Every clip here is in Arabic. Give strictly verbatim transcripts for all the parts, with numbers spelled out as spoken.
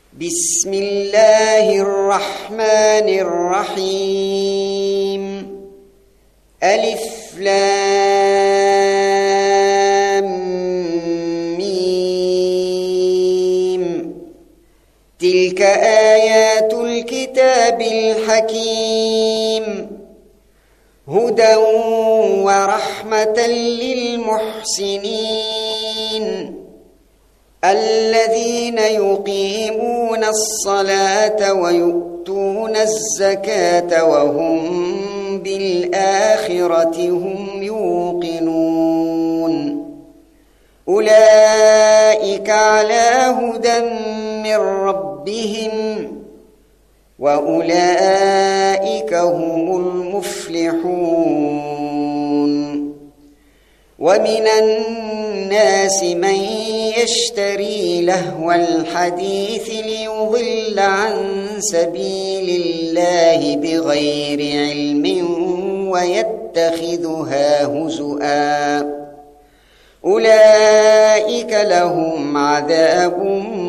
بسم الله الرحمن الرحيم ألف لام ميم تلك آيات الكتاب الحكيم هدى ورحمة للمحسنين الذين يقيمون الصلاة ويؤتون الزكاة وهم بالآخرة هم يوقنون أولئك على هدى من ربهم وأولئك هم المفلحون ومن الناس من يشتري لهو الحديث ليضل عن سبيل الله بغير علم ويتخذها هزؤا أولئك لهم عذاب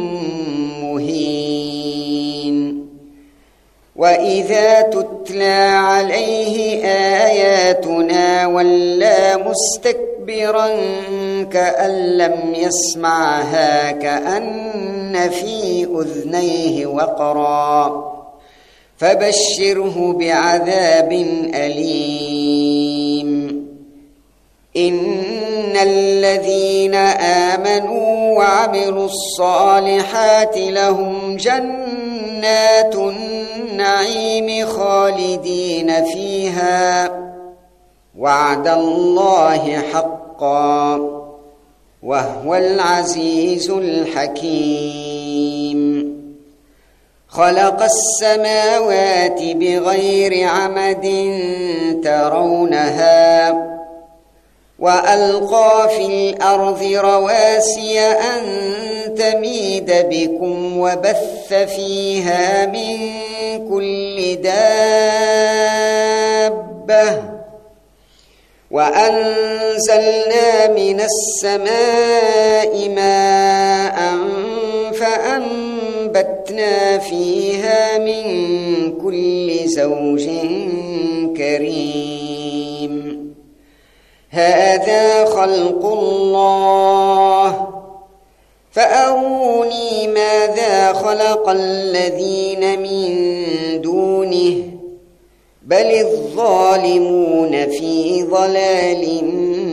مهين وإذا تتلى عليه آياتنا ولى مستكبرا كأن لم يسمعها كأن في أذنيه وقرا فبشره بعذاب أليم إن الذين آمنوا وعملوا الصالحات لهم جنات النعيم خالدين فيها وعد الله حقا وهو العزيز الحكيم خلق السماوات بغير عمد ترونها وألقى في الأرض رواسي أن تميد بكم وبث فيها من كل دابة وأنزلنا من السماء ماء فأنبتنا فيها من كل زوج كريم هذا خلق الله فأروني ماذا خلق الذين من دونه بل الظالمون في ضلال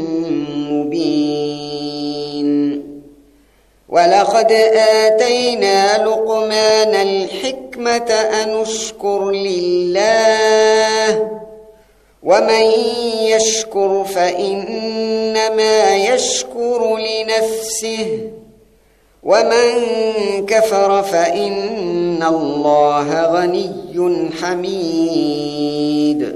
مبين ولقد آتينا لقمان الحكمة أن اشكر لله ومن يشكر فإنما يشكر لنفسه ومن كفر فإن الله غني حميد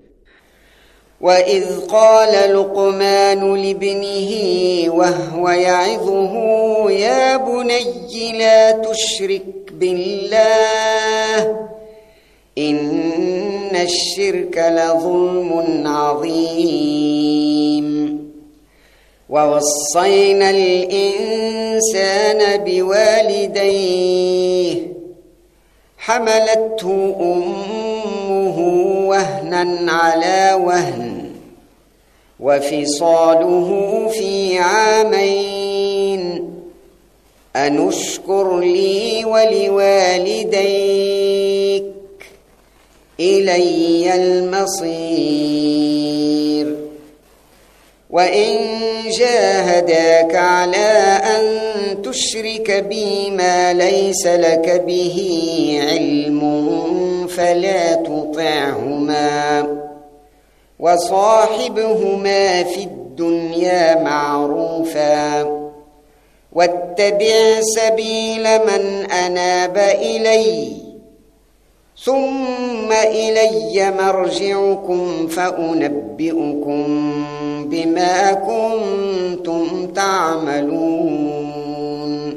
وإذ قال لقمان لابنه وهو يعظه يا بني لا تشرك بالله إن الشرك لظلم عظيم ووصينا الإنسان بوالديه حملته أمه وهنا على وهن وفصاله في عامين أن اشكر لي ولوالديك إلي المصير وإن جاهداك على أن تشرك بي ما ليس لك به علم فلا تطعهما وصاحبهما في الدنيا معروفا واتبع سبيل من أناب إلي ثم إلي مرجعكم فأنبئكم بما كنتم تعملون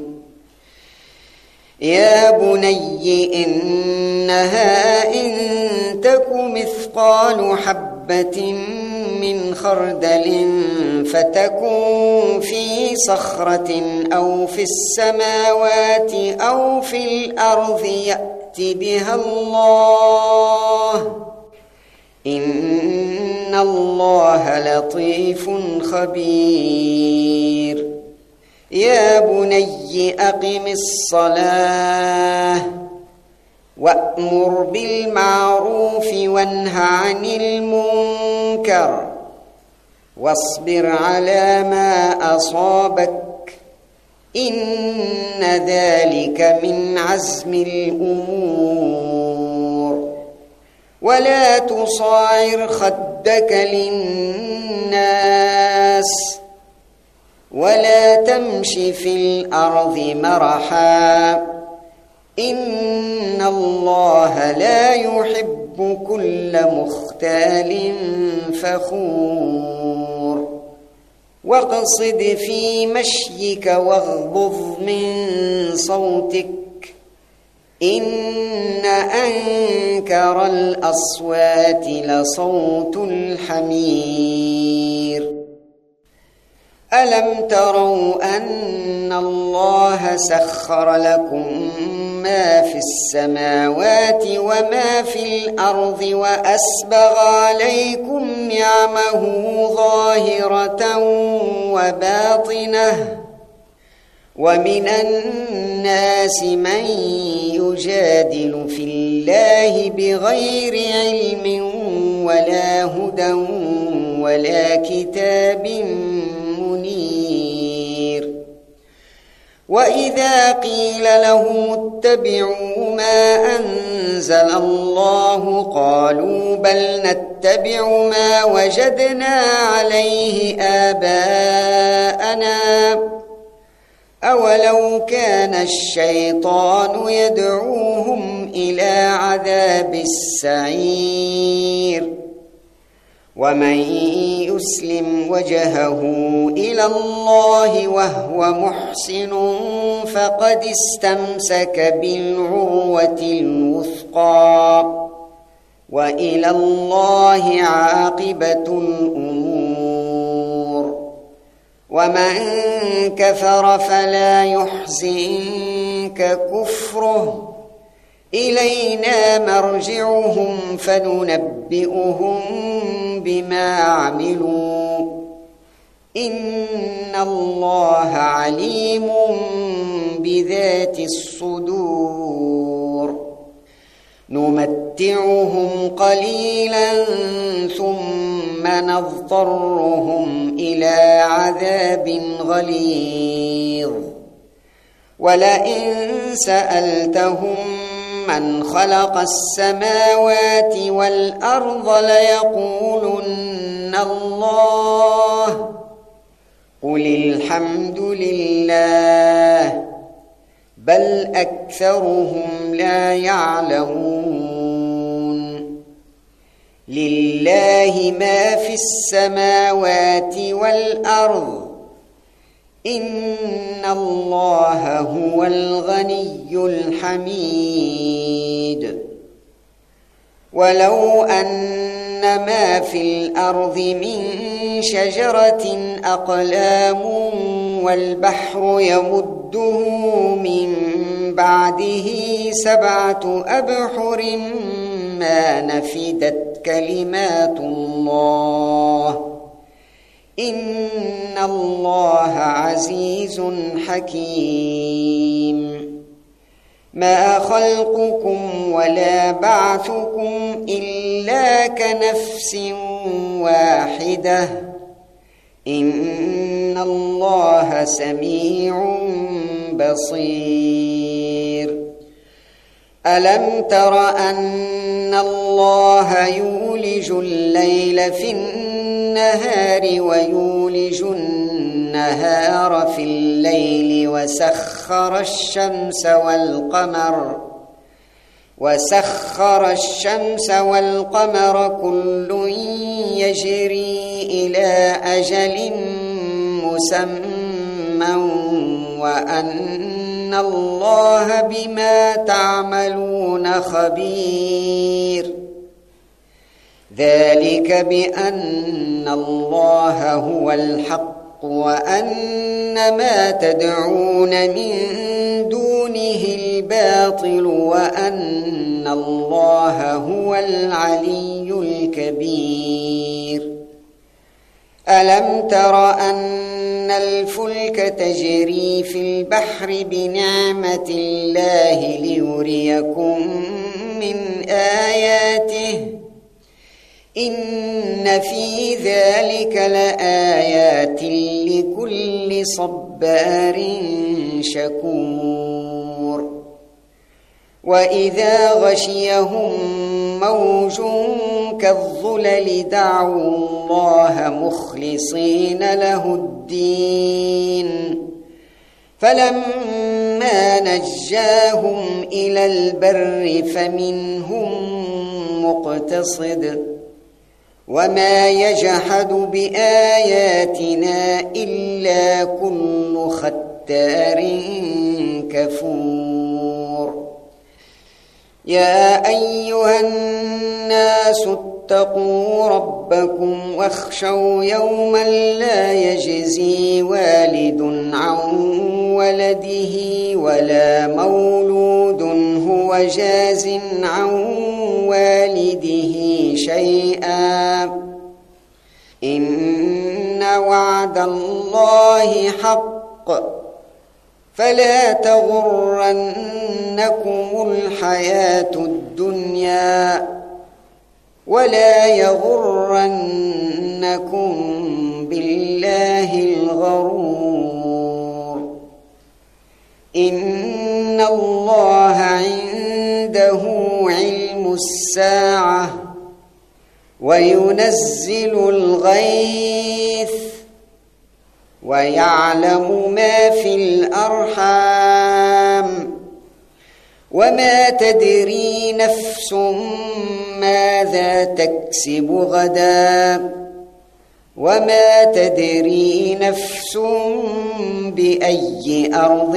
يا بني إنها إن تك مثقال حبة من خردل فتكن في صخرة أو في السماوات أو في الأرض يأت بها الله إن الله لطيف خبير يا بني أقم الصلاة وأمر بالمعروف وانه عن المنكر واصبر على ما أصابك إن ذلك من عزم الأمور ولا تصاعر خدك للناس ولا تمش في الأرض مرحا إن الله لا يحب كل مختال فخور واقصد في مشيك واغضض من صوتك إن أنكر الأصوات لصوت الحمير ألم تروا أن الله سخر لكم ما في السماوات وما في الأرض وأسبغ عليكم نعمه ظاهرة وباطنة ومن الناس من يجادل في الله بغير علم ولا هدى ولا كتاب منير وإذا قيل لهم اتبعوا ما أنزل الله قالوا بل نتبع ما وجدنا عليه آباءنا أولو كان الشيطان يدعوهم إلى عذاب السعير ومن يسلم وجهه إلى الله وهو محسن فقد استمسك بالعروة الوثقى وإلى الله عاقبة الأمور ومن كفر فلا يحزنك كفره إلينا مرجعهم فننبئهم بما عملوا إن الله عليم بذات الصدور نمتعهم قليلا ثم نضطرهم إلى عذاب غليظ ولئن سألتهم من خلق السماوات والأرض ليقولن الله قل الحمد لله بل أكثرهم لا يعلمون لله ما في السماوات والأرض إن الله هو الغني الحميد ولو أن ما في الأرض من شجرة أقلام والبحر يمده من بعده سبعة أبحر ما نفدت كلمات الله إن الله عزيز حكيم ما خلقكم ولا بعثكم إلا كنفس واحدة إن الله سميع بصير ألم تر أن الله يولج الليل في النهار ويولج النهار في الليل وسخر الشمس والقمر وسخر الشمس والقمر كل يجري إلى أجل مسمى وأن الله بما تعملون خبير ذلك بأن الله هو الحق وأن ما تدعون من دونه الباطل وأن الله هو العلي الكبير. ألم تر أن الفلك تجري في البحر بنعمة الله ليريكم من آياته إن في ذلك لآيات لكل صبار شكور. وإذا غشيهم موج كالظلل دعوا الله مخلصين له الدين فلما نجاهم إلى البر فمنهم مقتصد وما يجحد بآياتنا إلا كل ختار كفور. يا أيها الناس اتقوا ربكم واخشوا يوما لا يجزي والد عن ولده ولا مولود هو جاز عن والده شيئا إن وعد الله حق فلا تغرنكم الحياة الدنيا ولا يغرنكم بالله الغرور. إن الله عنده علم الساعة وينزل الغيث ويعلم ما في الأرحام وما تدري نفس ماذا تكسب غدا وما تدري نفس بأي أرض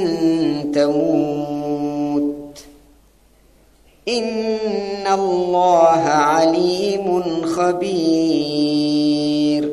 تموت إن الله عليم خبير.